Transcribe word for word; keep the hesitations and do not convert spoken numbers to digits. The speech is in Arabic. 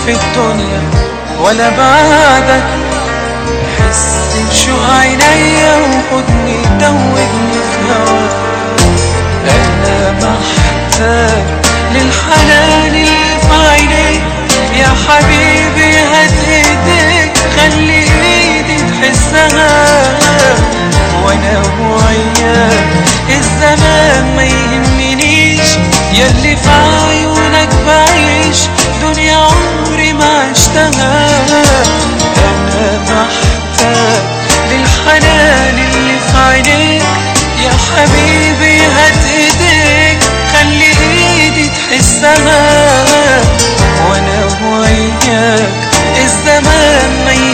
في الدنيا ولا بعدك. حس بشوق عينيا وخدني دوبني في هواك. أنا محتاج للحنان اللي في عينيك يا حبيبي، هات ايديك خلي ايدي تحسها. وانا وياك الزمان ما يهمنيش، ياللي في عيونك بعيش دنيا عمري ما عشتها. انا محتاج للحنان اللي في عينيك يا حبيبي، هات ايديك خلي ايدي تحسها. وانا وياك الزمان ما